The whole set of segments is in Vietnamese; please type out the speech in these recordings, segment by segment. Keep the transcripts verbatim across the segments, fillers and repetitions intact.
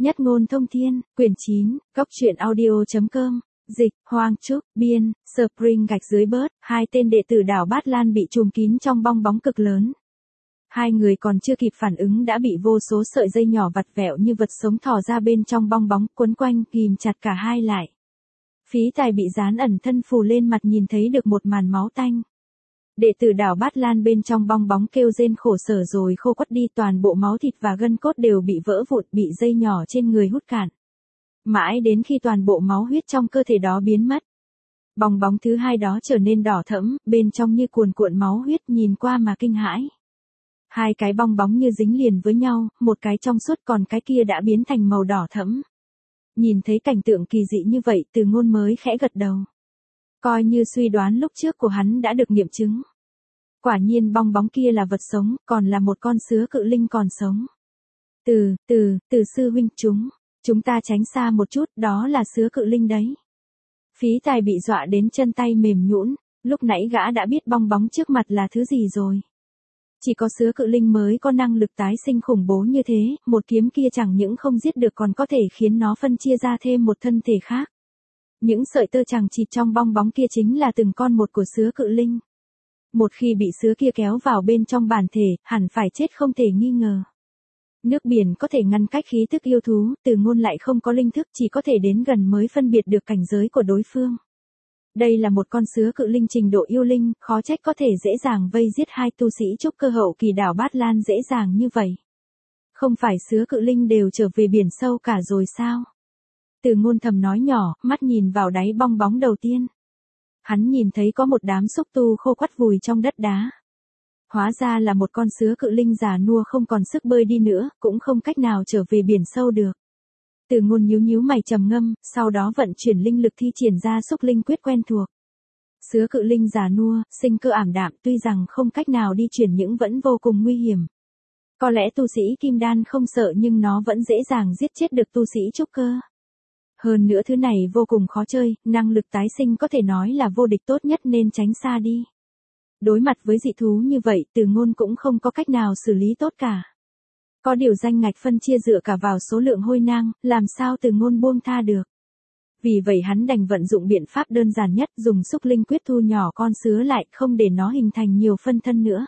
Nhất ngôn thông thiên, quyển chín, góc truyện audio.com, dịch, Hoang Trúc, biên, Spring gạch dưới bớt, hai tên đệ tử đảo Bát Lan bị trùm kín trong bong bóng cực lớn. Hai người còn chưa kịp phản ứng đã bị vô số sợi dây nhỏ vặt vẹo như vật sống thò ra bên trong bong bóng, quấn quanh, ghìm chặt cả hai lại. Phí Tài bị dán ẩn thân phù lên mặt nhìn thấy được một màn máu tanh. Đệ tử đảo Bát Lan bên trong bong bóng kêu rên khổ sở rồi khô quắt đi, toàn bộ máu thịt và gân cốt đều bị vỡ vụn, bị dây nhỏ trên người hút cạn. Mãi đến khi toàn bộ máu huyết trong cơ thể đó biến mất. Bong bóng thứ hai đó trở nên đỏ thẫm, bên trong như cuồn cuộn máu huyết, nhìn qua mà kinh hãi. Hai cái bong bóng như dính liền với nhau, một cái trong suốt còn cái kia đã biến thành màu đỏ thẫm. Nhìn thấy cảnh tượng kỳ dị như vậy, Từ Ngôn mới khẽ gật đầu. Coi như suy đoán lúc trước của hắn đã được nghiệm chứng. Quả nhiên bong bóng kia là vật sống, còn là một con sứa cự linh còn sống. Từ, từ, từ sư huynh, chúng, chúng ta tránh xa một chút, đó là sứa cự linh đấy. Phí Tài bị dọa đến chân tay mềm nhũn, lúc nãy gã đã biết bong bóng trước mặt là thứ gì rồi. Chỉ có sứa cự linh mới có năng lực tái sinh khủng bố như thế, một kiếm kia chẳng những không giết được còn có thể khiến nó phân chia ra thêm một thân thể khác. Những sợi tơ chằng chịt trong bong bóng kia chính là từng con một của sứa cự linh. Một khi bị sứa kia kéo vào bên trong bản thể, hẳn phải chết không thể nghi ngờ. Nước biển có thể ngăn cách khí tức yêu thú, Từ Ngôn lại không có linh thức, chỉ có thể đến gần mới phân biệt được cảnh giới của đối phương. Đây là một con sứa cự linh trình độ yêu linh, khó trách có thể dễ dàng vây giết hai tu sĩ trúc cơ hậu kỳ đảo Bát Lan dễ dàng như vậy. Không phải sứa cự linh đều trở về biển sâu cả rồi sao? Từ Ngôn thầm nói nhỏ, mắt nhìn vào đáy bong bóng đầu tiên. Hắn nhìn thấy có một đám xúc tu khô quắt vùi trong đất đá. Hóa ra là một con sứa cự linh già nua không còn sức bơi đi nữa, cũng không cách nào trở về biển sâu được. Từ Ngôn nhíu nhíu mày trầm ngâm, sau đó vận chuyển linh lực thi triển ra xúc linh quyết quen thuộc. Sứa cự linh già nua, sinh cơ ảm đạm, tuy rằng không cách nào đi chuyển nhưng vẫn vô cùng nguy hiểm. Có lẽ tu sĩ kim đan không sợ nhưng nó vẫn dễ dàng giết chết được tu sĩ trúc cơ. Hơn nữa thứ này vô cùng khó chơi, năng lực tái sinh có thể nói là vô địch tốt nhất nên tránh xa đi. Đối mặt với dị thú như vậy, Từ Ngôn cũng không có cách nào xử lý tốt cả. Có điều danh ngạch phân chia dựa cả vào số lượng hôi nang, làm sao Từ Ngôn buông tha được. Vì vậy hắn đành vận dụng biện pháp đơn giản nhất, dùng xúc linh quyết thu nhỏ con sứa lại, không để nó hình thành nhiều phân thân nữa.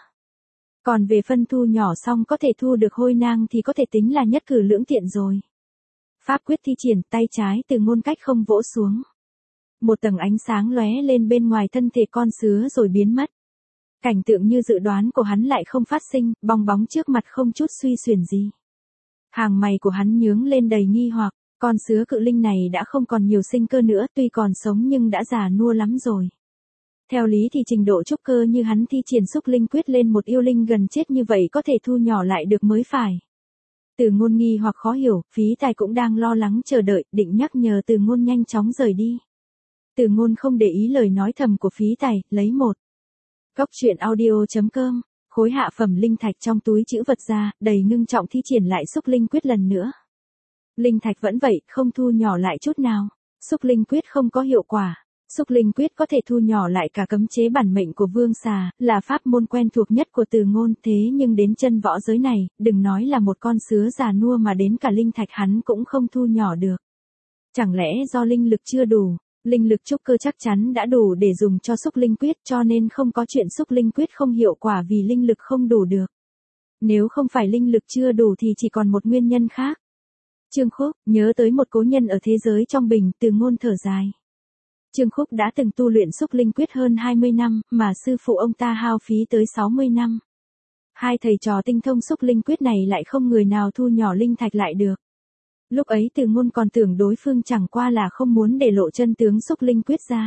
Còn về phân thu nhỏ xong có thể thu được hôi nang thì có thể tính là nhất cử lưỡng tiện rồi. Pháp quyết thi triển, tay trái Từ Ngôn cách không vỗ xuống. Một tầng ánh sáng lóe lên bên ngoài thân thể con sứa rồi biến mất. Cảnh tượng như dự đoán của hắn lại không phát sinh, bong bóng trước mặt không chút suy xuyển gì. Hàng mày của hắn nhướng lên đầy nghi hoặc, con sứa cự linh này đã không còn nhiều sinh cơ nữa, tuy còn sống nhưng đã già nua lắm rồi. Theo lý thì trình độ trúc cơ như hắn thi triển xúc linh quyết lên một yêu linh gần chết như vậy có thể thu nhỏ lại được mới phải. Từ Ngôn nghi hoặc khó hiểu, Phí Tài cũng đang lo lắng chờ đợi, định nhắc nhở Từ Ngôn nhanh chóng rời đi. Từ Ngôn không để ý lời nói thầm của Phí Tài, lấy một. Góc truyện audio.com, khối hạ phẩm linh thạch trong túi trữ vật ra, đầy ngưng trọng thi triển lại xúc linh quyết lần nữa. Linh thạch vẫn vậy, không thu nhỏ lại chút nào. Xúc linh quyết không có hiệu quả. Xúc linh quyết có thể thu nhỏ lại cả cấm chế bản mệnh của vương xà, là pháp môn quen thuộc nhất của Từ Ngôn, thế nhưng đến chân võ giới này, đừng nói là một con sứa già nua mà đến cả linh thạch hắn cũng không thu nhỏ được. Chẳng lẽ do linh lực chưa đủ? Linh lực trúc cơ chắc chắn đã đủ để dùng cho xúc linh quyết, cho nên không có chuyện xúc linh quyết không hiệu quả vì linh lực không đủ được. Nếu không phải linh lực chưa đủ thì chỉ còn một nguyên nhân khác. Trương Khúc, nhớ tới một cố nhân ở thế giới trong bình, Từ Ngôn thở dài. Trương Khúc đã từng tu luyện xúc linh quyết hơn hai mươi năm, mà sư phụ ông ta hao phí tới sáu mươi năm. Hai thầy trò tinh thông xúc linh quyết này lại không người nào thu nhỏ linh thạch lại được. Lúc ấy Từ Ngôn còn tưởng đối phương chẳng qua là không muốn để lộ chân tướng xúc linh quyết ra.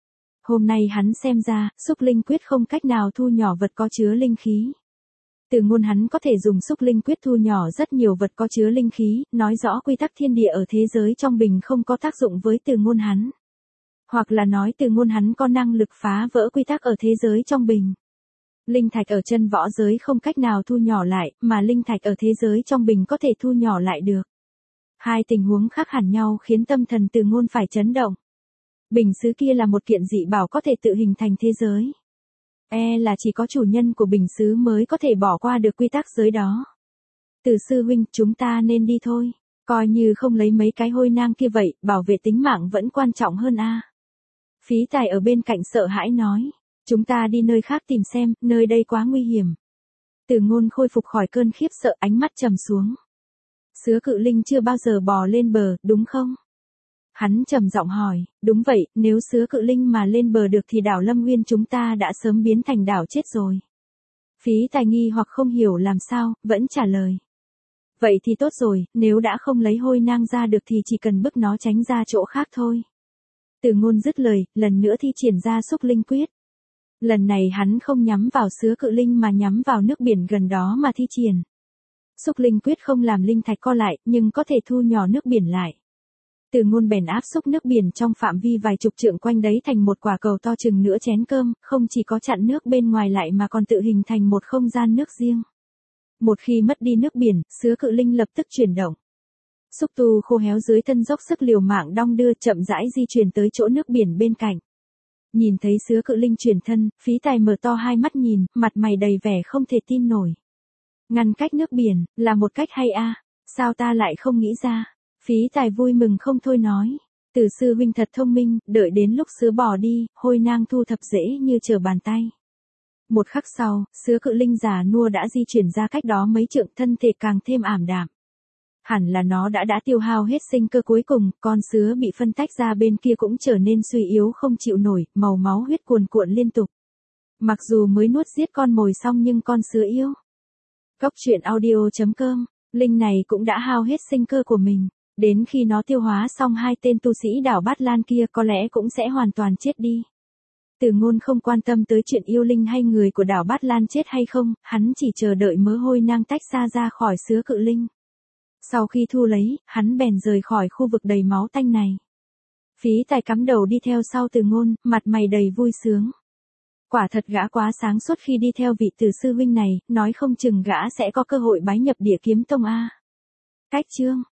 Hôm nay hắn xem ra, xúc linh quyết không cách nào thu nhỏ vật có chứa linh khí. Từ Ngôn hắn có thể dùng xúc linh quyết thu nhỏ rất nhiều vật có chứa linh khí, nói rõ quy tắc thiên địa ở thế giới trong bình không có tác dụng với Từ Ngôn hắn. Hoặc là nói Từ Ngôn hắn có năng lực phá vỡ quy tắc ở thế giới trong bình. Linh thạch ở chân võ giới không cách nào thu nhỏ lại, mà linh thạch ở thế giới trong bình có thể thu nhỏ lại được. Hai tình huống khác hẳn nhau khiến tâm thần Từ Ngôn phải chấn động. Bình sứ kia là một kiện dị bảo có thể tự hình thành thế giới. E là chỉ có chủ nhân của bình sứ mới có thể bỏ qua được quy tắc giới đó. Từ sư huynh, chúng ta nên đi thôi. Coi như không lấy mấy cái hôi nang kia vậy, bảo vệ tính mạng vẫn quan trọng hơn a. Phí Tài ở bên cạnh sợ hãi nói. Chúng ta đi nơi khác tìm xem, nơi đây quá nguy hiểm. Từ Ngôn khôi phục khỏi cơn khiếp sợ, ánh mắt trầm xuống. Sứa Cự Linh chưa bao giờ bò lên bờ, đúng không? Hắn trầm giọng hỏi, đúng vậy, nếu Sứa Cự Linh mà lên bờ được thì đảo Lâm Nguyên chúng ta đã sớm biến thành đảo chết rồi. Phí Tài nghi hoặc không hiểu làm sao, vẫn trả lời. Vậy thì tốt rồi, nếu đã không lấy hôi nang ra được thì chỉ cần bức nó tránh ra chỗ khác thôi. Từ Ngôn dứt lời, lần nữa thi triển ra xúc linh quyết. Lần này hắn không nhắm vào Sứa Cự Linh mà nhắm vào nước biển gần đó mà thi triển. Xúc linh quyết không làm linh thạch co lại, nhưng có thể thu nhỏ nước biển lại. Từ Ngôn bèn áp xúc nước biển trong phạm vi vài chục trượng quanh đấy thành một quả cầu to chừng nửa chén cơm, không chỉ có chặn nước bên ngoài lại mà còn tự hình thành một không gian nước riêng. Một khi mất đi nước biển, Sứa Cự Linh lập tức chuyển động. Xúc tu khô héo dưới thân dốc sức liều mạng đong đưa chậm rãi di chuyển tới chỗ nước biển bên cạnh. Nhìn thấy Sứa Cự Linh chuyển thân, Phí Tài mở to hai mắt nhìn, mặt mày đầy vẻ không thể tin nổi. Ngăn cách nước biển, là một cách hay a, à? Sao ta lại không nghĩ ra? Phí Tài vui mừng không thôi nói. Từ sư huynh thật thông minh, đợi đến lúc Sứa bỏ đi, hôi nang thu thập dễ như trở bàn tay. Một khắc sau, Sứa Cự Linh già nua đã di chuyển ra cách đó mấy trượng, thân thể càng thêm ảm đạm. Hẳn là nó đã đã tiêu hao hết sinh cơ cuối cùng, con sứa bị phân tách ra bên kia cũng trở nên suy yếu không chịu nổi, màu máu huyết cuồn cuộn liên tục. Mặc dù mới nuốt giết con mồi xong nhưng con sứa yếu. Góc truyện audio chấm com, Linh này cũng đã hao hết sinh cơ của mình. Đến khi nó tiêu hóa xong hai tên tu sĩ đảo Bát Lan kia có lẽ cũng sẽ hoàn toàn chết đi. Từ Ngôn không quan tâm tới chuyện yêu linh hay người của đảo Bát Lan chết hay không, hắn chỉ chờ đợi mớ hôi nang tách xa ra khỏi Sứa Cự Linh. Sau khi thu lấy, hắn bèn rời khỏi khu vực đầy máu tanh này. Phí Tài cắm đầu đi theo sau Từ Ngôn, mặt mày đầy vui sướng. Quả thật gã quá sáng suốt khi đi theo vị Từ sư huynh này, nói không chừng gã sẽ có cơ hội bái nhập Địa Kiếm Tông a. Cách chương